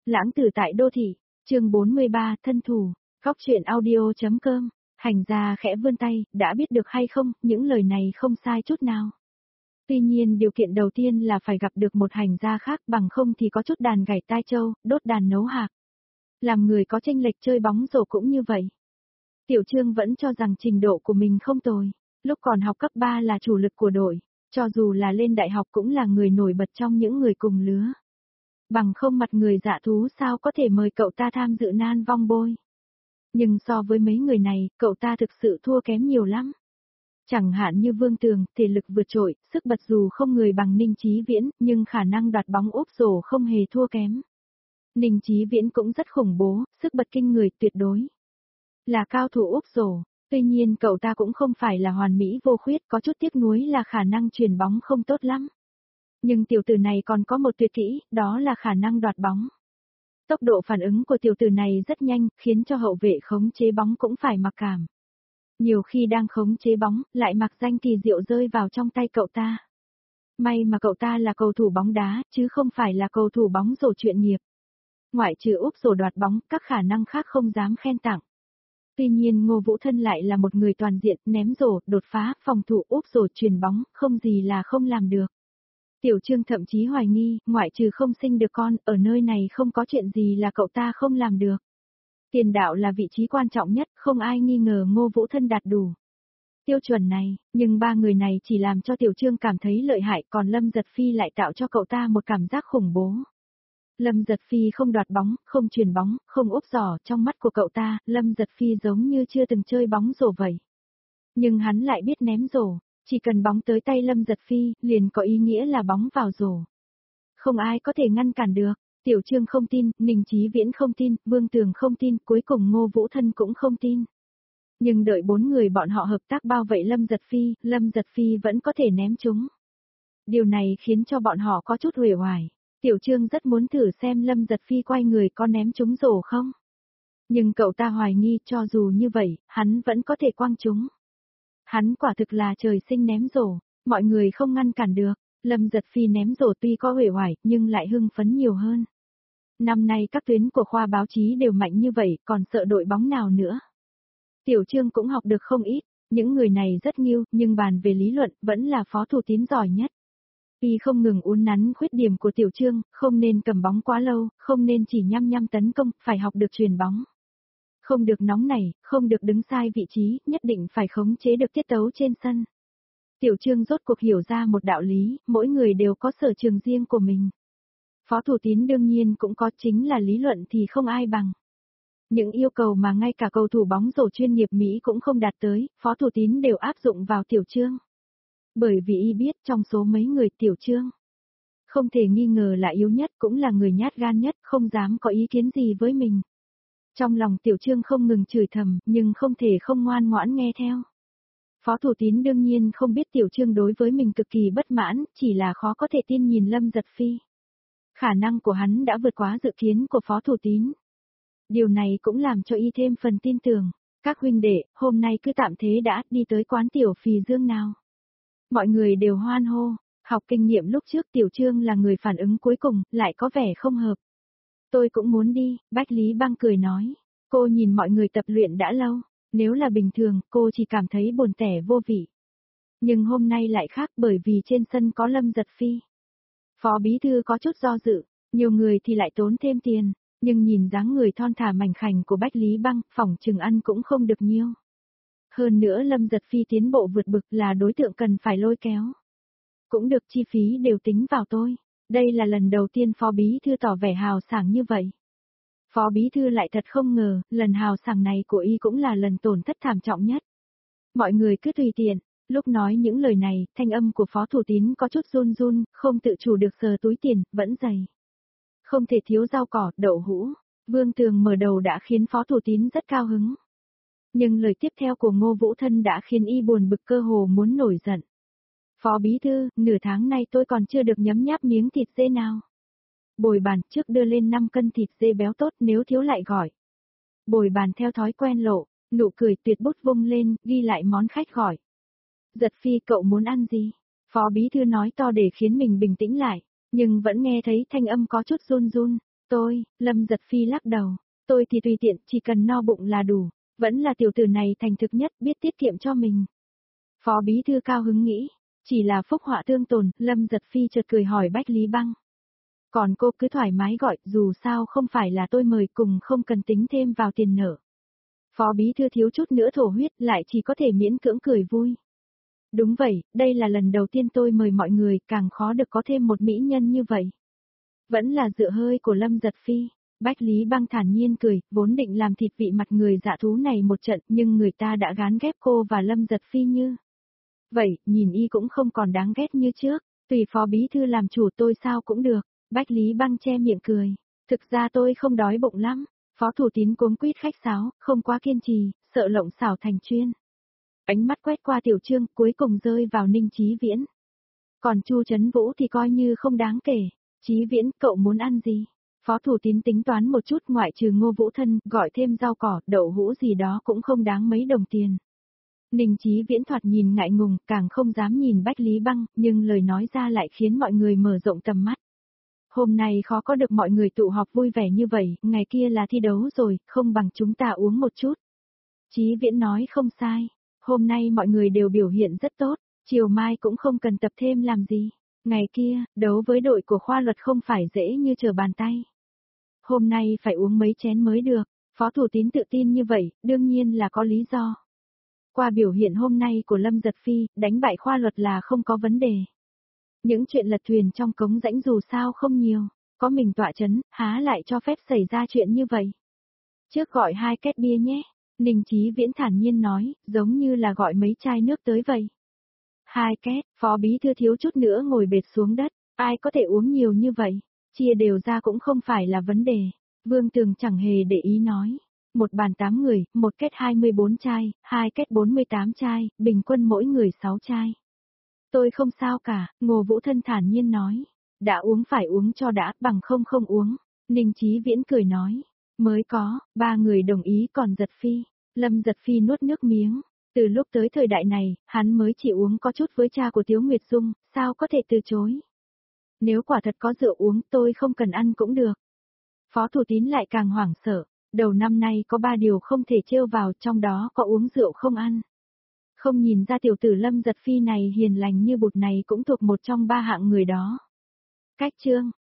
Lãng tử tại đô thị, chương 43, thân thủ, góc truyện audio.com, hành gia khẽ vươn tay, đã biết được hay không, những lời này không sai chút nào. Tuy nhiên điều kiện đầu tiên là phải gặp được một hành gia khác, bằng không thì có chút đàn gảy tai châu, đốt đàn nấu hạc. Làm người có chênh lệch chơi bóng rổ cũng như vậy. Tiểu Trương vẫn cho rằng trình độ của mình không tồi, lúc còn học cấp 3 là chủ lực của đội, cho dù là lên đại học cũng là người nổi bật trong những người cùng lứa. Bằng không mặt người dạ thú sao có thể mời cậu ta tham dự nan vong bôi. Nhưng so với mấy người này, cậu ta thực sự thua kém nhiều lắm. Chẳng hạn như Vương Tường, thể lực vượt trội, sức bật dù không người bằng Ninh Chí Viễn, nhưng khả năng đoạt bóng úp rổ không hề thua kém. Ninh Chí Viễn cũng rất khủng bố, sức bật kinh người tuyệt đối. Là cao thủ úp rổ, tuy nhiên cậu ta cũng không phải là hoàn mỹ vô khuyết, có chút tiếc nuối là khả năng chuyền bóng không tốt lắm. Nhưng tiểu tử này còn có một tuyệt kỹ, đó là khả năng đoạt bóng. Tốc độ phản ứng của tiểu tử này rất nhanh, khiến cho hậu vệ khống chế bóng cũng phải mặc cảm. Nhiều khi đang khống chế bóng, lại mặc danh kỳ diệu rơi vào trong tay cậu ta. May mà cậu ta là cầu thủ bóng đá, chứ không phải là cầu thủ bóng rổ chuyên nghiệp. Ngoại trừ úp rổ đoạt bóng, các khả năng khác không dám khen tặng. Tuy nhiên Ngô Vũ Thân lại là một người toàn diện, ném rổ, đột phá, phòng thủ, úp rổ, chuyền bóng, không gì là không làm được. Tiểu Trương thậm chí hoài nghi, ngoại trừ không sinh được con, ở nơi này không có chuyện gì là cậu ta không làm được. Tiền đạo là vị trí quan trọng nhất, không ai nghi ngờ Ngô Vũ Thân đạt đủ tiêu chuẩn này, nhưng ba người này chỉ làm cho Tiểu Trương cảm thấy lợi hại, còn Lâm Giật Phi lại tạo cho cậu ta một cảm giác khủng bố. Lâm Giật Phi không đoạt bóng, không chuyền bóng, không úp giỏ, trong mắt của cậu ta, Lâm Giật Phi giống như chưa từng chơi bóng rổ vậy. Nhưng hắn lại biết ném rổ, chỉ cần bóng tới tay Lâm Giật Phi, liền có ý nghĩa là bóng vào rổ. Không ai có thể ngăn cản được. Tiểu Trương không tin, Ninh Chí Viễn không tin, Vương Tường không tin, cuối cùng Ngô Vũ Thân cũng không tin. Nhưng đợi 4 người bọn họ hợp tác bao vây Lâm Giật Phi vẫn có thể ném chúng. Điều này khiến cho bọn họ có chút uể oải. Tiểu Trương rất muốn thử xem Lâm Giật Phi quay người có ném chúng rổ không. Nhưng cậu ta hoài nghi cho dù như vậy, hắn vẫn có thể quăng chúng. Hắn quả thực là trời sinh ném rổ, mọi người không ngăn cản được. Lâm Giật Phi ném rổ tuy có uể oải nhưng lại hưng phấn nhiều hơn. Năm nay các tuyến của khoa báo chí đều mạnh như vậy, còn sợ đội bóng nào nữa. Tiểu Trương cũng học được không ít, những người này rất nghiêu, nhưng bàn về lý luận vẫn là Phó Thủ Tín giỏi nhất. Y không ngừng uốn nắn khuyết điểm của Tiểu Trương, không nên cầm bóng quá lâu, không nên chỉ nhăm tấn công, phải học được chuyền bóng. Không được nóng nảy, không được đứng sai vị trí, nhất định phải khống chế được tiết tấu trên sân. Tiểu Trương rốt cuộc hiểu ra một đạo lý, mỗi người đều có sở trường riêng của mình. Phó Thủ Tín đương nhiên cũng có, chính là lý luận thì không ai bằng. Những yêu cầu mà ngay cả cầu thủ bóng rổ chuyên nghiệp Mỹ cũng không đạt tới, Phó Thủ Tín đều áp dụng vào Tiểu Trương. Bởi vì y biết trong số mấy người Tiểu Trương, không thể nghi ngờ là yếu nhất, cũng là người nhát gan nhất, không dám có ý kiến gì với mình. Trong lòng Tiểu Trương không ngừng chửi thầm, nhưng không thể không ngoan ngoãn nghe theo. Phó Thủ Tín đương nhiên không biết Tiểu Trương đối với mình cực kỳ bất mãn, chỉ là khó có thể tin nhìn Lâm Giật Phi. Khả năng của hắn đã vượt quá dự kiến của Phó Thủ Tín. Điều này cũng làm cho y thêm phần tin tưởng. Các huynh đệ, hôm nay cứ tạm thế đã, đi tới quán Tiểu Phì Dương nào. Mọi người đều hoan hô, học kinh nghiệm lúc trước Tiểu Trương là người phản ứng cuối cùng, lại có vẻ không hợp. Tôi cũng muốn đi, Bách Lý Băng cười nói. Cô nhìn mọi người tập luyện đã lâu, nếu là bình thường, cô chỉ cảm thấy buồn tẻ vô vị. Nhưng hôm nay lại khác bởi vì trên sân có Lâm Giật Phi. Phó bí thư có chút do dự, nhiều người thì lại tốn thêm tiền, nhưng nhìn dáng người thon thả mảnh khảnh của Bách Lý Băng, phỏng chừng ăn cũng không được nhiều. Hơn nữa Lâm Giật Phi tiến bộ vượt bực là đối tượng cần phải lôi kéo. Cũng được, chi phí đều tính vào tôi. Đây là lần đầu tiên Phó bí thư tỏ vẻ hào sảng như vậy. Phó bí thư lại thật không ngờ, lần hào sảng này của y cũng là lần tổn thất thảm trọng nhất. Mọi người cứ tùy tiện, lúc nói những lời này, thanh âm của Phó Thủ Tín có chút run run, không tự chủ được sờ túi tiền, vẫn dày. Không thể thiếu rau cỏ, đậu hũ. Vương Tường mở đầu đã khiến Phó Thủ Tín rất cao hứng. Nhưng lời tiếp theo của Ngô Vũ Thân đã khiến y buồn bực cơ hồ muốn nổi giận. Phó bí thư, nửa tháng nay tôi còn chưa được nhấm nháp miếng thịt dê nào. Bồi bàn trước đưa lên 5 cân thịt dê béo tốt, nếu thiếu lại gọi. Bồi bàn theo thói quen lộ, nụ cười tuyệt bút vung lên, ghi lại món khách gọi. Giật Phi, cậu muốn ăn gì? Phó bí thư nói to để khiến mình bình tĩnh lại, nhưng vẫn nghe thấy thanh âm có chút run run. Lâm Giật Phi lắc đầu, tôi thì tùy tiện, chỉ cần no bụng là đủ, vẫn là tiểu tử này thành thực nhất, biết tiết kiệm cho mình. Phó bí thư cao hứng nghĩ, chỉ là phúc họa tương tồn, Lâm Giật Phi chợt cười hỏi Bách Lý Băng. Còn cô cứ thoải mái gọi, dù sao không phải là tôi mời cùng không cần tính thêm vào tiền nợ. Phó bí thư thiếu chút nữa thổ huyết lại chỉ có thể miễn cưỡng cười vui. Đúng vậy, đây là lần đầu tiên tôi mời mọi người, càng khó được có thêm một mỹ nhân như vậy. Vẫn là dựa hơi của Lâm Giật Phi. Bách Lý Băng thản nhiên cười, vốn định làm thịt vị mặt người dạ thú này một trận, nhưng người ta đã gán ghép cô và Lâm Giật Phi như. Vậy, nhìn y cũng không còn đáng ghét như trước, tùy phó bí thư làm chủ tôi sao cũng được. Bách Lý Băng che miệng cười. Thực ra tôi không đói bụng lắm. Phó Thủ Tín cuống quýt khách sáo, không quá kiên trì, sợ lộng xảo thành chuyên. Ánh mắt quét qua Tiểu Trương, cuối cùng rơi vào Ninh Chí Viễn. Còn Chu Trấn Vũ thì coi như không đáng kể. Chí Viễn, cậu muốn ăn gì? Phó Thủ Tín tính toán một chút, ngoại trừ Ngô Vũ Thân, gọi thêm rau cỏ, đậu hũ gì đó cũng không đáng mấy đồng tiền. Ninh Chí Viễn thoạt nhìn ngại ngùng, càng không dám nhìn Bách Lý Băng, nhưng lời nói ra lại khiến mọi người mở rộng tầm mắt. Hôm nay khó có được mọi người tụ họp vui vẻ như vậy, ngày kia là thi đấu rồi, không bằng chúng ta uống một chút. Chí Viễn nói không sai, hôm nay mọi người đều biểu hiện rất tốt, chiều mai cũng không cần tập thêm làm gì. Ngày kia, đấu với đội của khoa luật không phải dễ như trở bàn tay. Hôm nay phải uống mấy chén mới được, Phó Thủ Tín tự tin như vậy, đương nhiên là có lý do. Qua biểu hiện hôm nay của Lâm Giật Phi, đánh bại khoa luật là không có vấn đề. Những chuyện lật thuyền trong cống rãnh dù sao không nhiều, có mình tọa chấn, há lại cho phép xảy ra chuyện như vậy. Trước gọi 2 két bia nhé, Ninh Chí Viễn thản nhiên nói, giống như là gọi mấy chai nước tới vậy. 2 két, phó bí thư thiếu chút nữa ngồi bệt xuống đất, ai có thể uống nhiều như vậy, chia đều ra cũng không phải là vấn đề. Vương Tường chẳng hề để ý nói. Một bàn 8 người, một két 24 chai, 2 két 48 chai, bình quân mỗi người 6 chai. Tôi không sao cả, Ngô Vũ Thân thản nhiên nói. Đã uống phải uống cho đã, bằng không không uống. Ninh Chí Viễn cười nói. Mới có, 3 người đồng ý còn Giật Phi. Lâm Giật Phi nuốt nước miếng. Từ lúc tới thời đại này, hắn mới chỉ uống có chút với cha của Tiếu Nguyệt Dung, sao có thể từ chối. Nếu quả thật có rượu uống tôi không cần ăn cũng được. Phó Thủ Tín lại càng hoảng sợ. Đầu năm nay có 3 điều không thể trêu vào, trong đó có uống rượu không ăn. Không nhìn ra tiểu tử Lâm Giật Phi này hiền lành như bụt này cũng thuộc một trong 3 hạng người đó. Cách chương